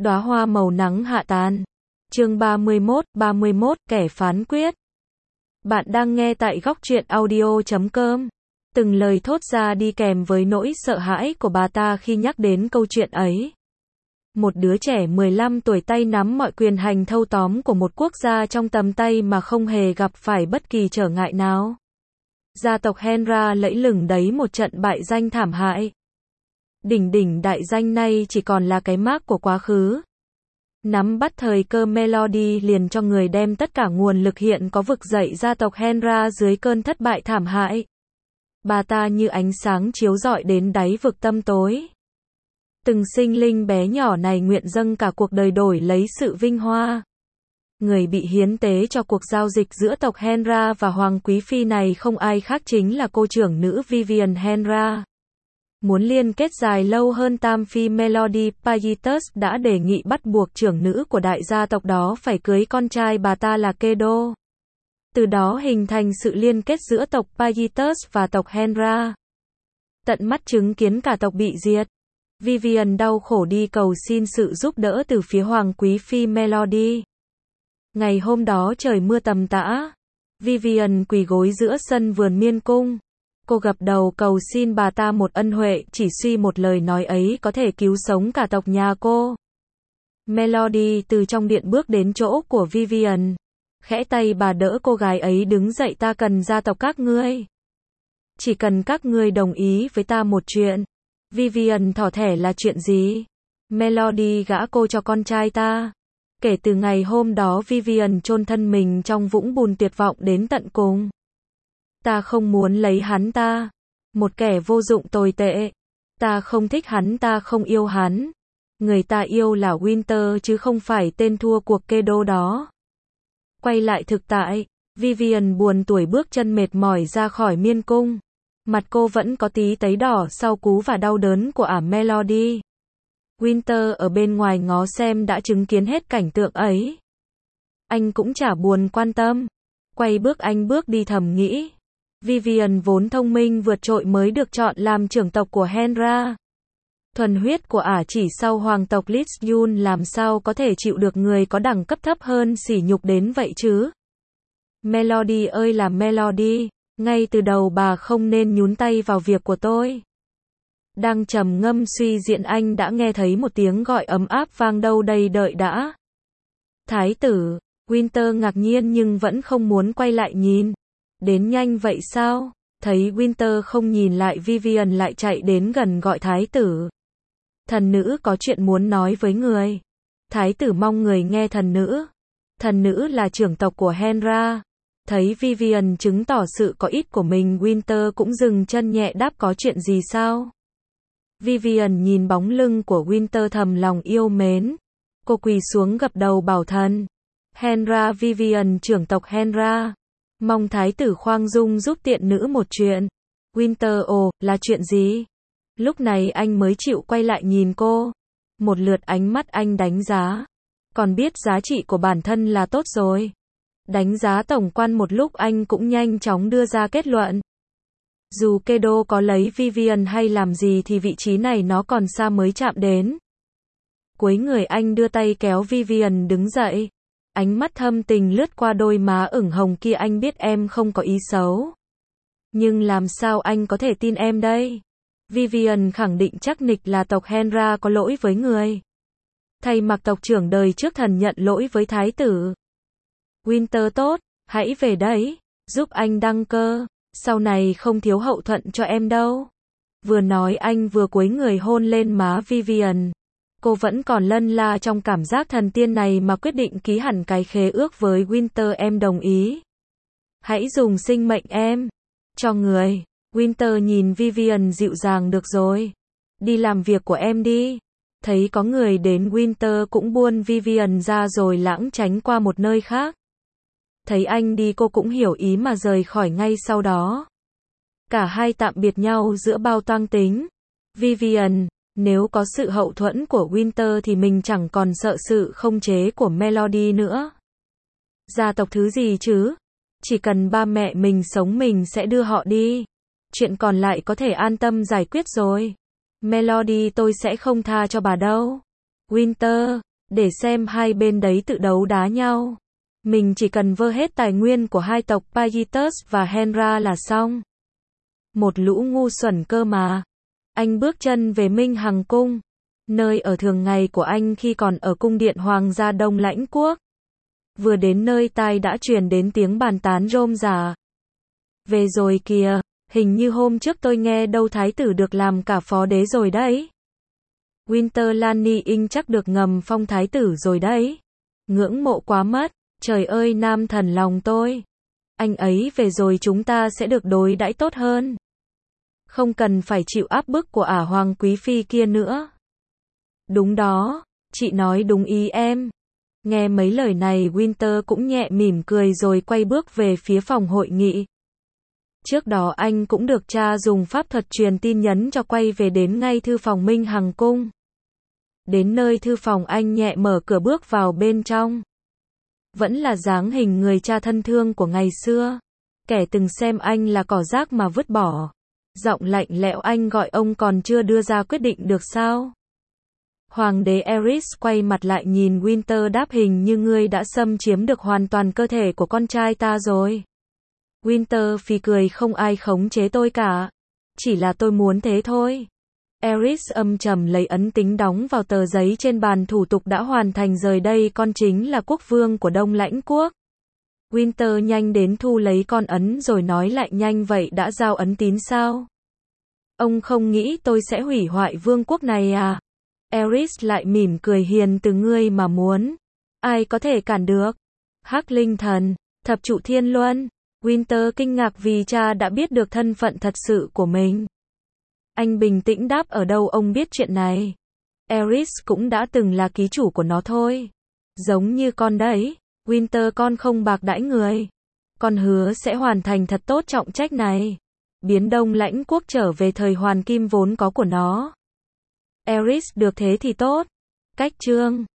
Đóa hoa màu nắng hạ tàn. Chương 31, kẻ phán quyết. Bạn đang nghe tại góc truyện audio.com. Từng lời thốt ra đi kèm với nỗi sợ hãi của bà ta khi nhắc đến câu chuyện ấy. Một đứa trẻ 15 tuổi tay nắm mọi quyền hành thâu tóm của một quốc gia trong tầm tay mà không hề gặp phải bất kỳ trở ngại nào. Gia tộc Henra lẫy lừng đấy một trận bại danh thảm hại. Đỉnh đại danh nay chỉ còn là cái mác của quá khứ. Nắm bắt thời cơ, Melody liền cho người đem tất cả nguồn lực hiện có vực dậy gia tộc Henra dưới cơn thất bại thảm hại. Bà ta như ánh sáng chiếu rọi đến đáy vực tâm tối. Từng sinh linh bé nhỏ này nguyện dâng cả cuộc đời đổi lấy sự vinh hoa. Người bị hiến tế cho cuộc giao dịch giữa tộc Henra và Hoàng Quý Phi này không ai khác chính là cô trưởng nữ Vivian Henra. Muốn liên kết dài lâu hơn, Tam Phi Melody Payitus đã đề nghị bắt buộc trưởng nữ của đại gia tộc đó phải cưới con trai bà ta là Kedo. Từ đó hình thành sự liên kết giữa tộc Payitus và tộc Henra. Tận mắt chứng kiến cả tộc bị diệt, Vivian đau khổ đi cầu xin sự giúp đỡ từ phía Hoàng Quý Phi Melody. Ngày hôm đó trời mưa tầm tã, Vivian quỳ gối giữa sân vườn miên cung. Cô gập đầu cầu xin bà ta một ân huệ, chỉ suy một lời nói ấy có thể cứu sống cả tộc nhà cô. Melody từ trong điện bước đến chỗ của Vivian. Khẽ tay bà đỡ cô gái ấy đứng dậy. Ta cần gia tộc các ngươi. Chỉ cần các ngươi đồng ý với ta một chuyện. Vivian thỏ thẻ là chuyện gì? Melody gả cô cho con trai ta. Kể từ ngày hôm đó Vivian chôn thân mình trong vũng bùn tuyệt vọng đến tận cùng. Ta không muốn lấy hắn ta. Một kẻ vô dụng tồi tệ. Ta không thích hắn, ta không yêu hắn. Người ta yêu là Winter chứ không phải tên thua cuộc Kedo đó. Quay lại thực tại, Vivian buồn tủi bước chân mệt mỏi ra khỏi miên cung. Mặt cô vẫn có tí tấy đỏ sau cú và đau đớn của ả Melody. Winter ở bên ngoài ngó xem đã chứng kiến hết cảnh tượng ấy. Anh cũng chả buồn quan tâm. Quay bước anh bước đi thầm nghĩ. Vivian vốn thông minh vượt trội mới được chọn làm trưởng tộc của Henra. Thuần huyết của ả chỉ sau hoàng tộc Lizyun, làm sao có thể chịu được người có đẳng cấp thấp hơn sỉ nhục đến vậy chứ? Melody ơi là Melody, ngay từ đầu bà không nên nhúng tay vào việc của tôi. Đang trầm ngâm suy diễn anh đã nghe thấy một tiếng gọi ấm áp vang đâu đây, đợi đã. Thái tử, Winter ngạc nhiên nhưng vẫn không muốn quay lại nhìn. Đến nhanh vậy sao? Thấy Winter không nhìn lại, Vivian lại chạy đến gần gọi thái tử. Thần nữ có chuyện muốn nói với người. Thái tử mong người nghe thần nữ. Thần nữ là trưởng tộc của Henra. Thấy Vivian chứng tỏ sự có ích của mình, Winter cũng dừng chân nhẹ đáp có chuyện gì sao? Vivian nhìn bóng lưng của Winter thầm lòng yêu mến. Cô quỳ xuống gập đầu bảo thần. Henra, Vivian trưởng tộc Henra. Mong thái tử khoang dung giúp tiện nữ một chuyện. Winter ồ, là chuyện gì? Lúc này anh mới chịu quay lại nhìn cô. Một lượt ánh mắt anh đánh giá. Còn biết giá trị của bản thân là tốt rồi. Đánh giá tổng quan một lúc anh cũng nhanh chóng đưa ra kết luận. Dù Kedo có lấy Vivian hay làm gì thì vị trí này nó còn xa mới chạm đến. Cuối người anh đưa tay kéo Vivian đứng dậy. Ánh mắt thâm tình lướt qua đôi má ửng hồng kia. Anh biết em không có ý xấu. Nhưng làm sao anh có thể tin em đây? Vivian khẳng định chắc nịch là tộc Henra có lỗi với người. Thay mặt tộc trưởng đời trước thần nhận lỗi với thái tử. Winter tốt, hãy về đấy, giúp anh đăng cơ. Sau này không thiếu hậu thuẫn cho em đâu. Vừa nói anh vừa cúi người hôn lên má Vivian. Cô vẫn còn lân la trong cảm giác thần tiên này mà quyết định ký hẳn cái khế ước với Winter. Em đồng ý. Hãy dùng sinh mệnh em cho người. Winter nhìn Vivian dịu dàng. Được rồi. Đi làm việc của em đi. Thấy có người đến, Winter cũng buông Vivian ra rồi lãng tránh qua một nơi khác. Thấy anh đi cô cũng hiểu ý mà rời khỏi ngay sau đó. Cả hai tạm biệt nhau giữa bao toang tính. Vivian, nếu có sự hậu thuẫn của Winter thì mình chẳng còn sợ sự không chế của Melody nữa. Gia tộc thứ gì chứ? Chỉ cần ba mẹ mình sống mình sẽ đưa họ đi. Chuyện còn lại có thể an tâm giải quyết rồi. Melody tôi sẽ không tha cho bà đâu. Winter, để xem hai bên đấy tự đấu đá nhau. Mình chỉ cần vơ hết tài nguyên của hai tộc Paiyitus và Henra là xong. Một lũ ngu xuẩn cơ mà. Anh bước chân về Minh Hằng Cung, nơi ở thường ngày của anh khi còn ở cung điện Hoàng gia Đông Lãnh Quốc. Vừa đến nơi tai đã truyền đến tiếng bàn tán rôm rả. Về rồi kìa, hình như hôm trước tôi nghe đâu thái tử được làm cả phó đế rồi đấy. Winter Lanny Ing chắc được ngầm phong thái tử rồi đấy. Ngưỡng mộ quá mất, trời ơi nam thần lòng tôi. Anh ấy về rồi chúng ta sẽ được đối đãi tốt hơn. Không cần phải chịu áp bức của ả hoàng quý phi kia nữa. Đúng đó, chị nói đúng ý em. Nghe mấy lời này Winter cũng nhẹ mỉm cười rồi quay bước về phía phòng hội nghị. Trước đó anh cũng được cha dùng pháp thuật truyền tin nhắn cho quay về đến ngay thư phòng Minh Hằng Cung. Đến nơi thư phòng anh nhẹ mở cửa bước vào bên trong. Vẫn là dáng hình người cha thân thương của ngày xưa. Kẻ từng xem anh là cỏ rác mà vứt bỏ. Giọng lạnh lẽo anh gọi ông còn chưa đưa ra quyết định được sao? Hoàng đế Aerys quay mặt lại nhìn Winter đáp hình như ngươi đã xâm chiếm được hoàn toàn cơ thể của con trai ta rồi. Winter phì cười không ai khống chế tôi cả. Chỉ là tôi muốn thế thôi. Aerys âm trầm lấy ấn tính đóng vào tờ giấy trên bàn thủ tục đã hoàn thành rời đây con chính là quốc vương của Đông Lãnh Quốc. Winter nhanh đến thu lấy con ấn rồi nói lại nhanh vậy đã giao ấn tín sao? Ông không nghĩ tôi sẽ hủy hoại vương quốc này à? Aerys lại mỉm cười hiền từ ngươi mà muốn. Ai có thể cản được? Hắc Linh Thần, Thập Trụ Thiên Luân. Winter kinh ngạc vì cha đã biết được thân phận thật sự của mình. Anh bình tĩnh đáp ở đâu ông biết chuyện này. Aerys cũng đã từng là ký chủ của nó thôi. Giống như con đấy. Winter con không bạc đãi người. Con hứa sẽ hoàn thành thật tốt trọng trách này. Biến Đông Lãnh Quốc trở về thời hoàng kim vốn có của nó. Aerys được thế thì tốt. Cách chương